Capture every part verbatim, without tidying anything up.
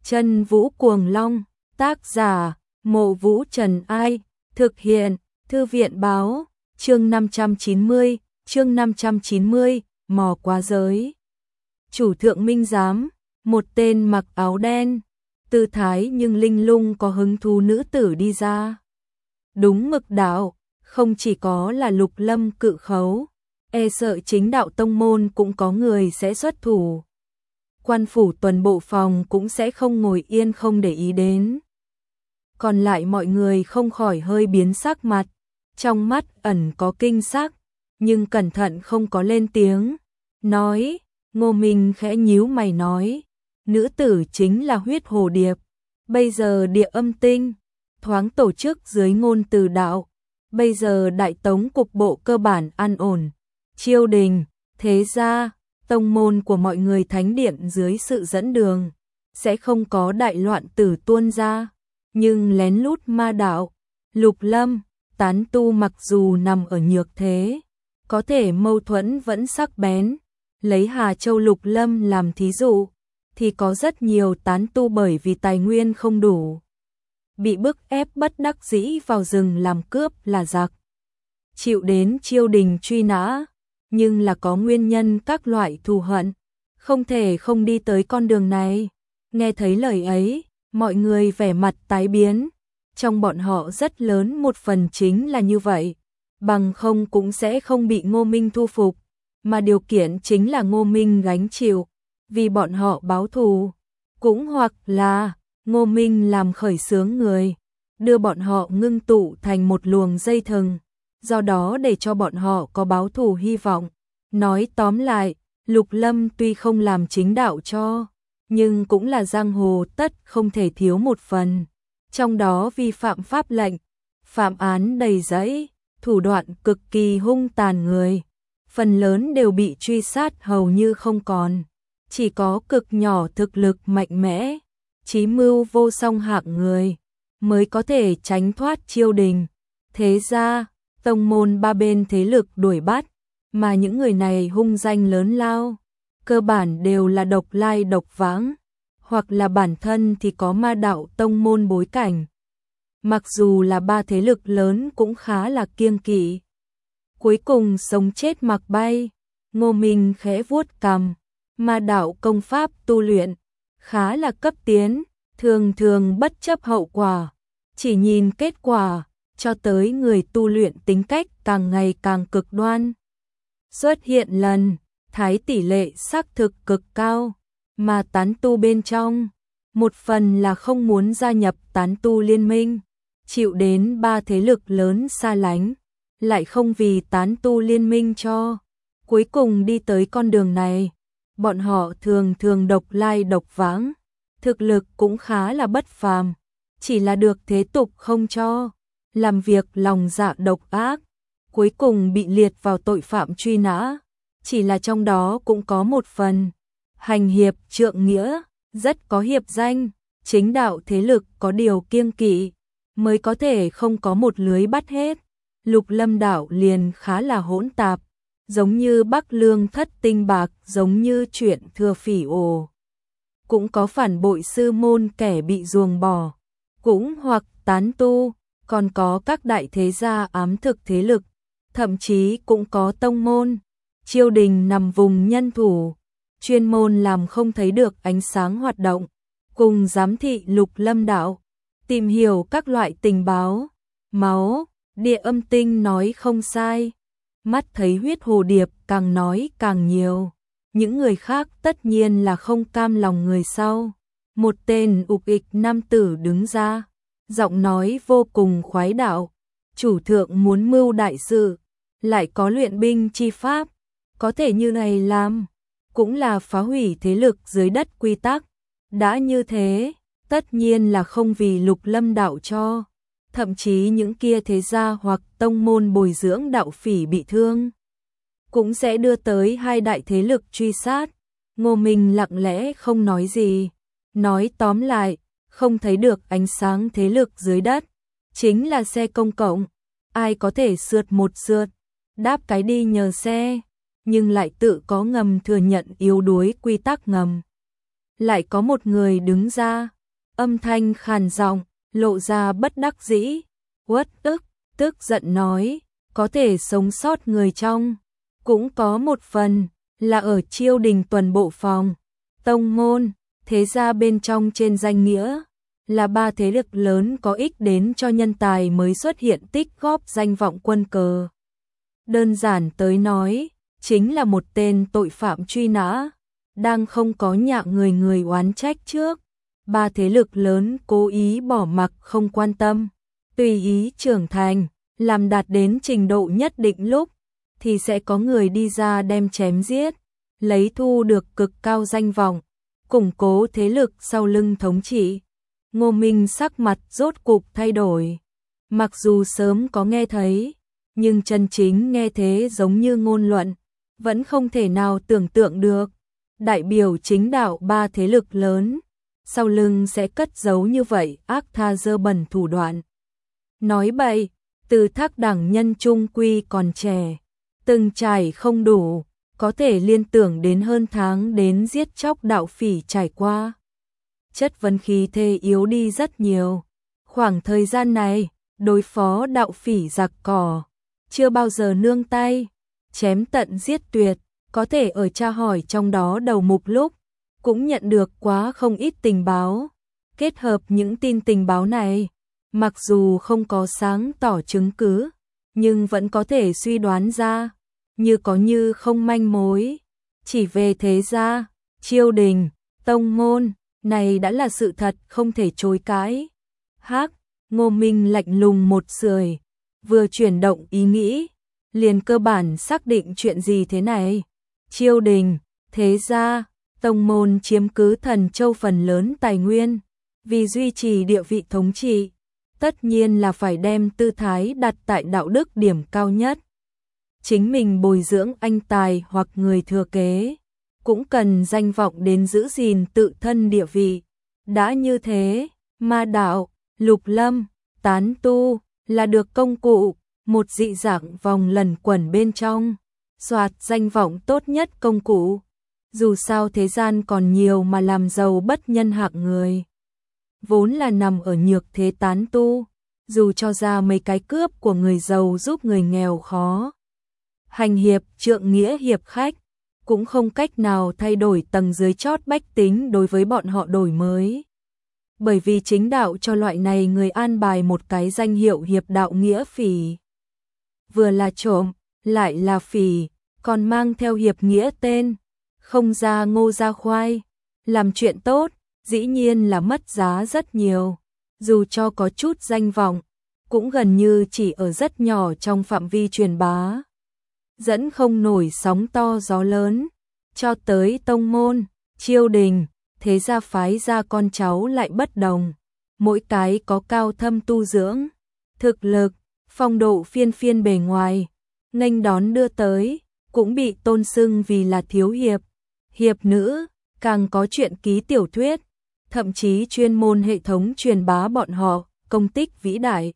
Chân Vũ Cuồng Long, tác giả, Mộ Vũ Trần Ai, thực hiện, Thư viện Báo, chương năm trăm chín mươi, chương năm trăm chín mươi, mò qua giới. Chủ thượng minh giám, một tên mặc áo đen, tư thái nhưng linh lung có hứng thú nữ tử đi ra. Đúng mực đạo, không chỉ có là Lục Lâm cự khấu, e sợ chính đạo tông môn cũng có người sẽ xuất thủ. Quan phủ tuần bộ phòng cũng sẽ không ngồi yên không để ý đến. Còn lại mọi người không khỏi hơi biến sắc mặt, trong mắt ẩn có kinh sắc, nhưng cẩn thận không có lên tiếng. Nói, Ngô Minh khẽ nhíu mày nói, nữ tử chính là huyết hồ điệp, bây giờ địa âm tinh, thoáng tổ chức dưới ngôn từ đạo, bây giờ đại tống cục bộ cơ bản an ổn, triều đình, thế gia, tông môn của mọi người thánh điện dưới sự dẫn đường, sẽ không có đại loạn tử tuôn ra, nhưng lén lút ma đạo, Lục Lâm, tán tu mặc dù nằm ở nhược thế, có thể mâu thuẫn vẫn sắc bén, lấy Hà Châu Lục Lâm làm thí dụ, thì có rất nhiều tán tu bởi vì tài nguyên không đủ, bị bức ép bất đắc dĩ vào rừng làm cướp là giặc, chịu đến triều đình truy nã, nhưng là có nguyên nhân các loại thù hận, không thể không đi tới con đường này. Nghe thấy lời ấy, mọi người vẻ mặt tái biến, trong bọn họ rất lớn một phần chính là như vậy, bằng không cũng sẽ không bị Ngô Minh thu phục, mà điều kiện chính là Ngô Minh gánh chịu, vì bọn họ báo thù, cũng hoặc là Ngô Minh làm khởi xướng người, đưa bọn họ ngưng tụ thành một luồng dây thừng, do đó để cho bọn họ có báo thù hy vọng. Nói tóm lại, Lục Lâm tuy không làm chính đạo cho, nhưng cũng là giang hồ tất không thể thiếu một phần, trong đó vi phạm pháp lệnh, phạm án đầy rẫy, thủ đoạn cực kỳ hung tàn người, phần lớn đều bị truy sát hầu như không còn, chỉ có cực nhỏ thực lực mạnh mẽ, chí mưu vô song hạng người, mới có thể tránh thoát triều đình, thế gia, tông môn ba bên thế lực đuổi bắt, mà những người này hung danh lớn lao, cơ bản đều là độc lai độc vãng, hoặc là bản thân thì có ma đạo tông môn bối cảnh. Mặc dù là ba thế lực lớn cũng khá là kiêng kỵ. Cuối cùng sống chết mặc bay, Ngô Minh khẽ vuốt cằm, ma đạo công pháp tu luyện, khá là cấp tiến, thường thường bất chấp hậu quả, chỉ nhìn kết quả, cho tới người tu luyện tính cách càng ngày càng cực đoan. Xuất hiện lần, thái tỷ lệ xác thực cực cao, mà tán tu bên trong, một phần là không muốn gia nhập tán tu liên minh, chịu đến ba thế lực lớn xa lánh, lại không vì tán tu liên minh cho, cuối cùng đi tới con đường này, bọn họ thường thường độc lai độc vãng, thực lực cũng khá là bất phàm, chỉ là được thế tục không cho, làm việc lòng dạ độc ác, cuối cùng bị liệt vào tội phạm truy nã, chỉ là trong đó cũng có một phần hành hiệp trượng nghĩa, rất có hiệp danh, chính đạo thế lực có điều kiêng kỵ, mới có thể không có một lưới bắt hết. Lục Lâm đạo liền khá là hỗn tạp, giống như Bắc Lương thất tinh bạc, giống như chuyện thừa phỉ ồ. Cũng có phản bội sư môn kẻ bị ruồng bỏ, cũng hoặc tán tu, còn có các đại thế gia ám thực thế lực, thậm chí cũng có tông môn, triều đình nằm vùng nhân thủ, chuyên môn làm không thấy được ánh sáng hoạt động, cùng giám thị Lục Lâm đạo, tìm hiểu các loại tình báo, máu, địa âm tinh nói không sai, mắt thấy huyết hồ điệp càng nói càng nhiều, những người khác tất nhiên là không cam lòng người sau. Một tên ục ịch nam tử đứng ra, giọng nói vô cùng khoái đạo, chủ thượng muốn mưu đại sự, lại có luyện binh chi pháp, có thể như này làm, cũng là phá hủy thế lực dưới đất quy tắc, đã như thế, tất nhiên là không vì Lục Lâm đạo cho, thậm chí những kia thế gia hoặc tông môn bồi dưỡng đạo phỉ bị thương, cũng sẽ đưa tới hai đại thế lực truy sát. Ngô Minh lặng lẽ không nói gì, nói tóm lại, không thấy được ánh sáng thế lực dưới đất, chính là xe công cộng, ai có thể sượt một sượt, đáp cái đi nhờ xe, nhưng lại tự có ngầm thừa nhận yếu đuối quy tắc ngầm. lại có một người đứng ra, âm thanh khàn giọng, lộ ra bất đắc dĩ, uất ức, tức giận nói, có thể sống sót người trong, cũng có một phần là ở Chiêu Đình tuần bộ phòng, tông môn, thế gia bên trong trên danh nghĩa, là ba thế lực lớn có ích đến cho nhân tài mới xuất hiện tích góp danh vọng quân cờ. Đơn giản tới nói, chính là một tên tội phạm truy nã, đang không có nhạng người người oán trách trước. Ba thế lực lớn cố ý bỏ mặc không quan tâm, tùy ý trưởng thành, làm đạt đến trình độ nhất định lúc, thì sẽ có người đi ra đem chém giết, lấy thu được cực cao danh vọng, củng cố thế lực sau lưng thống trị. Ngô Minh sắc mặt rốt cục thay đổi, mặc dù sớm có nghe thấy, nhưng chân chính nghe thế giống như ngôn luận, vẫn không thể nào tưởng tượng được. Đại biểu chính đạo ba thế lực lớn, sau lưng sẽ cất giấu như vậy ác tha dơ bẩn thủ đoạn. Nói bậy, Từ Thác đẳng nhân trung quy còn trẻ, từng trải không đủ, có thể liên tưởng đến hơn tháng đến giết chóc đạo phỉ trải qua. Chất vấn khí thế yếu đi rất nhiều. Khoảng thời gian này, đối phó đạo phỉ giặc cỏ, chưa bao giờ nương tay, chém tận giết tuyệt, có thể ở tra hỏi trong đó đầu mục lúc, cũng nhận được quá không ít tình báo. Kết hợp những tin tình báo này, mặc dù không có sáng tỏ chứng cứ, nhưng vẫn có thể suy đoán ra, như có như không manh mối. Chỉ về thế gia, Chiêu Đình, tông môn, này đã là sự thật không thể chối cãi. Hắc, Ngô Minh lạnh lùng một sưởi, vừa chuyển động ý nghĩ, liền cơ bản xác định chuyện gì thế này. Chiêu Đình, thế gia, tông môn chiếm cứ Thần Châu phần lớn tài nguyên, vì duy trì địa vị thống trị, tất nhiên là phải đem tư thái đặt tại đạo đức điểm cao nhất. Chính mình bồi dưỡng anh tài hoặc người thừa kế, cũng cần danh vọng đến giữ gìn tự thân địa vị. Đã như thế, ma đạo, lục lâm, tán tu, là được công cụ, một dị dạng vòng lẩn quẩn bên trong, soạt danh vọng tốt nhất công cụ. Dù sao thế gian còn nhiều mà làm giàu bất nhân hạng người, vốn là nằm ở nhược thế tán tu, dù cho ra mấy cái cướp của người giàu giúp người nghèo khó. Hành hiệp trượng nghĩa hiệp khách, cũng không cách nào thay đổi tầng dưới chót bách tính đối với bọn họ đổi mới. Bởi vì chính đạo cho loại này người an bài một cái danh hiệu hiệp đạo nghĩa phỉ. Vừa là trộm, lại là phỉ, còn mang theo hiệp nghĩa tên, không ra ngô ra khoai. Làm chuyện tốt, dĩ nhiên là mất giá rất nhiều, dù cho có chút danh vọng, cũng gần như chỉ ở rất nhỏ trong phạm vi truyền bá, dẫn không nổi sóng to gió lớn. Cho tới tông môn, Chiêu Đình, thế gia phái ra con cháu lại bất đồng, mỗi cái có cao thâm tu dưỡng, thực lực, phong độ phiên phiên bề ngoài, nghênh đón đưa tới, cũng bị tôn xưng vì là thiếu hiệp, hiệp nữ, càng có truyện ký tiểu thuyết, thậm chí chuyên môn hệ thống truyền bá bọn họ, công tích vĩ đại.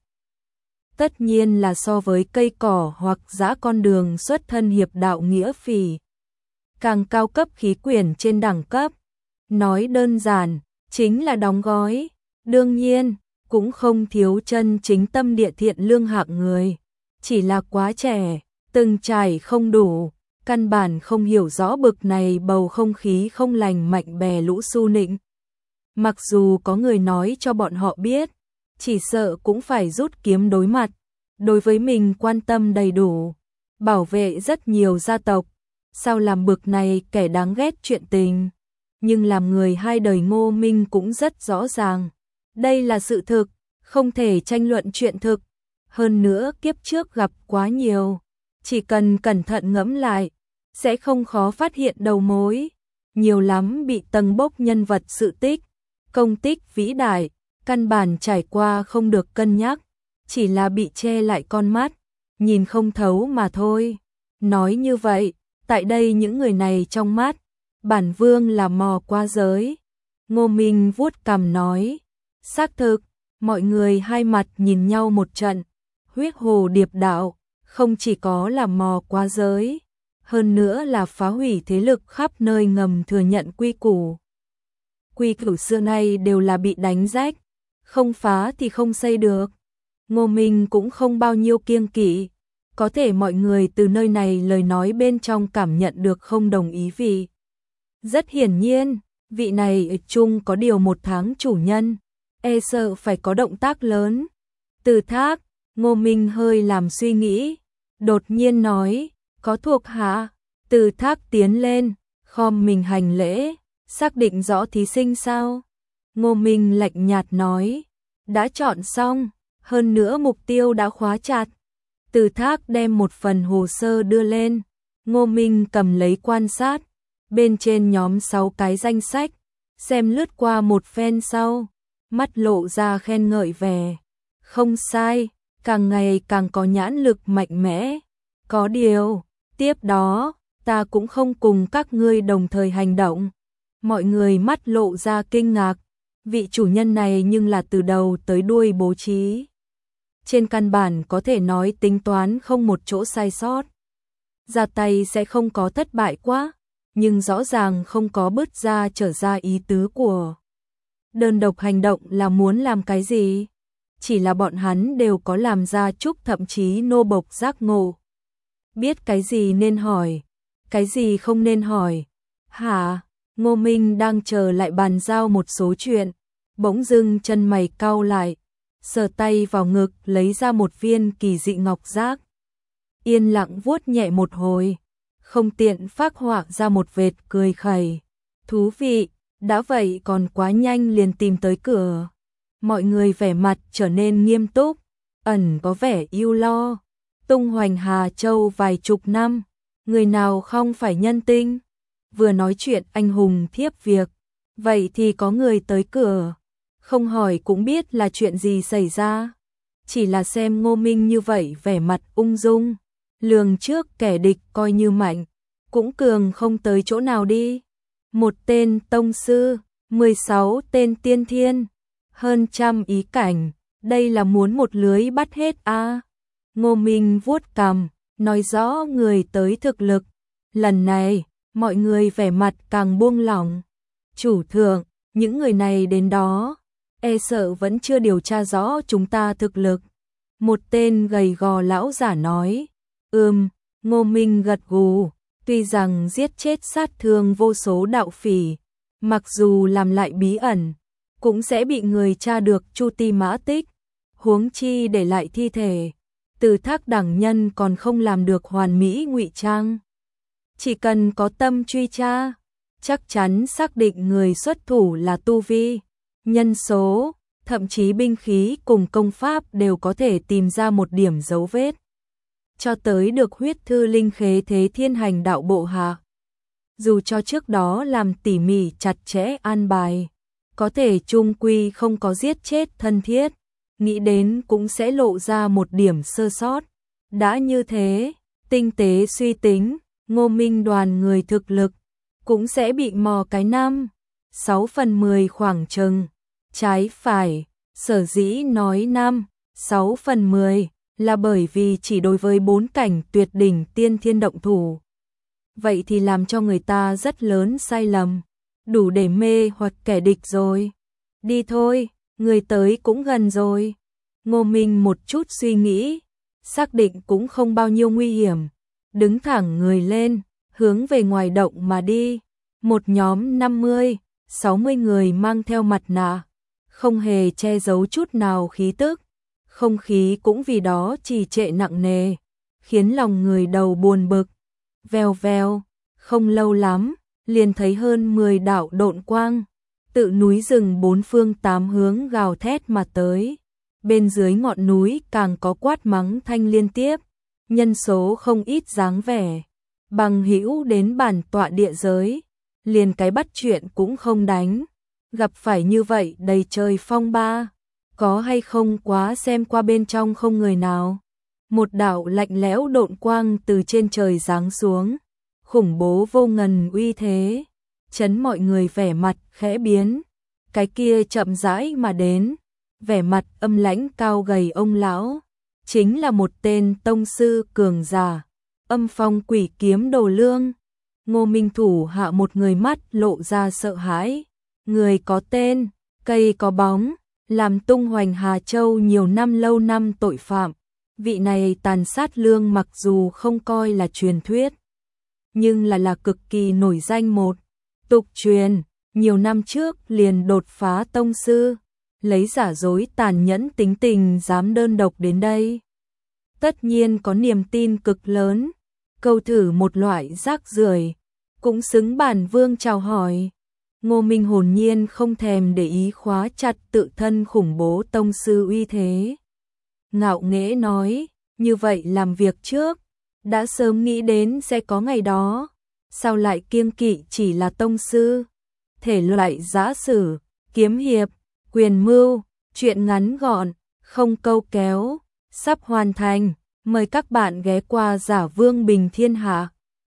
Tất nhiên là so với cây cỏ hoặc dã con đường xuất thân hiệp đạo nghĩa phỉ, càng cao cấp khí quyển trên đẳng cấp. Nói đơn giản, chính là đóng gói. Đương nhiên, cũng không thiếu chân chính tâm địa thiện lương hạng người, chỉ là quá trẻ, từng trải không đủ, căn bản không hiểu rõ bực này bầu không khí không lành mạnh bè lũ su nịnh. Mặc dù có người nói cho bọn họ biết, chỉ sợ cũng phải rút kiếm đối mặt, đối với mình quan tâm đầy đủ, bảo vệ rất nhiều gia tộc, sao làm bực này kẻ đáng ghét chuyện tình. Nhưng làm người hai đời Ngô Minh cũng rất rõ ràng, đây là sự thực, không thể tranh luận chuyện thực. Hơn nữa kiếp trước gặp quá nhiều, chỉ cần cẩn thận ngẫm lại, sẽ không khó phát hiện đầu mối. Nhiều lắm bị tầng bốc nhân vật sự tích, công tích vĩ đại, căn bản trải qua không được cân nhắc, chỉ là bị che lại con mắt, nhìn không thấu mà thôi. Nói như vậy, tại đây những người này trong mắt, bản vương là mò qua giới. Ngô Minh vuốt cằm nói, xác thực. Mọi người hai mặt nhìn nhau một trận, huyết hồ điệp đạo, không chỉ có là mò qua giới, hơn nữa là phá hủy thế lực khắp nơi ngầm thừa nhận quy củ. quy củ xưa nay đều là bị đánh rách, không phá thì không xây được. Ngô Minh cũng không bao nhiêu kiêng kỵ, có thể mọi người từ nơi này lời nói bên trong cảm nhận được không đồng ý vì. Rất hiển nhiên, vị này ở chung có điều một tháng chủ nhân, e sợ phải có động tác lớn. Từ Thác, Ngô Minh hơi làm suy nghĩ, đột nhiên nói, có thuộc hạ. Từ Thác tiến lên, khom mình hành lễ, xác định rõ thí sinh sao? Ngô Minh lạnh nhạt nói, đã chọn xong, hơn nữa mục tiêu đã khóa chặt. Từ Thác đem một phần hồ sơ đưa lên, Ngô Minh cầm lấy quan sát, bên trên nhóm sáu cái danh sách, xem lướt qua một phen sau, mắt lộ ra khen ngợi vẻ. Không sai, càng ngày càng có nhãn lực mạnh mẽ. Có điều, tiếp đó, ta cũng không cùng các ngươi đồng thời hành động. Mọi người mắt lộ ra kinh ngạc, vị chủ nhân này nhưng là từ đầu tới đuôi bố trí. Trên căn bản có thể nói tính toán không một chỗ sai sót. Ra tay sẽ không có thất bại quá, nhưng rõ ràng không có bứt ra trở ra ý tứ của. Đơn độc hành động là muốn làm cái gì? Chỉ là bọn hắn đều có làm ra chút thậm chí nô bộc giác ngộ. Biết cái gì nên hỏi, cái gì không nên hỏi. Hả? Ngô Minh đang chờ lại bàn giao một số chuyện, bỗng dưng chân mày cau lại, sờ tay vào ngực lấy ra một viên kỳ dị ngọc giác. Yên lặng vuốt nhẹ một hồi, không tiện phác họa ra một vệt cười khẩy. Thú vị, đã vậy còn quá nhanh liền tìm tới cửa. Mọi người vẻ mặt trở nên nghiêm túc, ẩn có vẻ ưu lo. Tung hoành Hà Châu vài chục năm, người nào không phải nhân tinh. Vừa nói chuyện anh hùng thiếp việc, vậy thì có người tới cửa. Không hỏi cũng biết là chuyện gì xảy ra. Chỉ là xem Ngô Minh như vậy vẻ mặt ung dung, lường trước kẻ địch coi như mạnh, cũng cường không tới chỗ nào đi. Một tên tông sư, mười sáu tên tiên thiên, hơn trăm ý cảnh, đây là muốn một lưới bắt hết a. À. Ngô Minh vuốt cằm, nói rõ người tới thực lực. Lần này, mọi người vẻ mặt càng buông lỏng. Chủ thượng, những người này đến đó, e sợ vẫn chưa điều tra rõ chúng ta thực lực. Một tên gầy gò lão giả nói. Ừm, Ngô Minh gật gù, tuy rằng giết chết sát thương vô số đạo phỉ, mặc dù làm lại bí ẩn, cũng sẽ bị người tra được chu ti mã tích, huống chi để lại thi thể. Từ Thác đẳng nhân còn không làm được hoàn mỹ ngụy trang. Chỉ cần có tâm truy tra, chắc chắn xác định người xuất thủ là tu vi, nhân số, thậm chí binh khí cùng công pháp đều có thể tìm ra một điểm dấu vết. Cho tới được huyết thư linh khế thế thiên hành đạo bộ hạ. Dù cho trước đó làm tỉ mỉ chặt chẽ an bài, có thể chung quy không có giết chết thân thiết, nghĩ đến cũng sẽ lộ ra một điểm sơ sót. Đã như thế, tinh tế suy tính, Ngô Minh đoàn người thực lực cũng sẽ bị mò cái năm, sáu phần mười khoảng chừng. Trái phải, sở dĩ nói năm, sáu phần mười là bởi vì chỉ đối với bốn cảnh tuyệt đỉnh tiên thiên động thủ. Vậy thì làm cho người ta rất lớn sai lầm, đủ để mê hoặc kẻ địch rồi. Đi thôi, người tới cũng gần rồi. Ngô Minh một chút suy nghĩ, xác định cũng không bao nhiêu nguy hiểm, đứng thẳng người lên, hướng về ngoài động mà đi. Một nhóm năm mươi, sáu mươi người mang theo mặt nạ, không hề che giấu chút nào khí tức, không khí cũng vì đó trì trệ nặng nề, khiến lòng người đầu buồn bực. Vèo vèo, không lâu lắm, liền thấy hơn mười đạo độn quang, tự núi rừng bốn phương tám hướng gào thét mà tới. Bên dưới ngọn núi càng có quát mắng thanh liên tiếp, nhân số không ít dáng vẻ. Bằng hữu đến bản tọa địa giới, liền cái bắt chuyện cũng không đánh. Gặp phải như vậy đầy trời phong ba, có hay không quá xem qua bên trong không người nào. Một đạo lạnh lẽo độn quang từ trên trời giáng xuống, khủng bố vô ngần uy thế, chấn mọi người vẻ mặt khẽ biến. Cái kia chậm rãi mà đến, vẻ mặt âm lãnh cao gầy ông lão, chính là một tên tông sư cường giả, Âm Phong Quỷ Kiếm Đồ Lương. Ngô Minh thủ hạ một người mắt lộ ra sợ hãi, người có tên, cây có bóng, làm tung hoành Hà Châu nhiều năm lâu năm tội phạm. Vị này tàn sát lương mặc dù không coi là truyền thuyết, nhưng là là cực kỳ nổi danh một tục truyền, nhiều năm trước liền đột phá tông sư, lấy giả dối tàn nhẫn tính tình dám đơn độc đến đây. Tất nhiên có niềm tin cực lớn, câu thử một loại rác rưởi cũng xứng bản vương chào hỏi. Ngô Minh hồn nhiên không thèm để ý khóa chặt tự thân khủng bố tông sư uy thế. Ngạo nghễ nói, như vậy làm việc trước, đã sớm nghĩ đến sẽ có ngày đó, sao lại kiêng kỵ chỉ là tông sư. Thể loại giã sử, kiếm hiệp, quyền mưu, truyện ngắn gọn, không câu kéo, sắp hoàn thành, mời các bạn ghé qua Giả Vương Bình Thiên Hạ.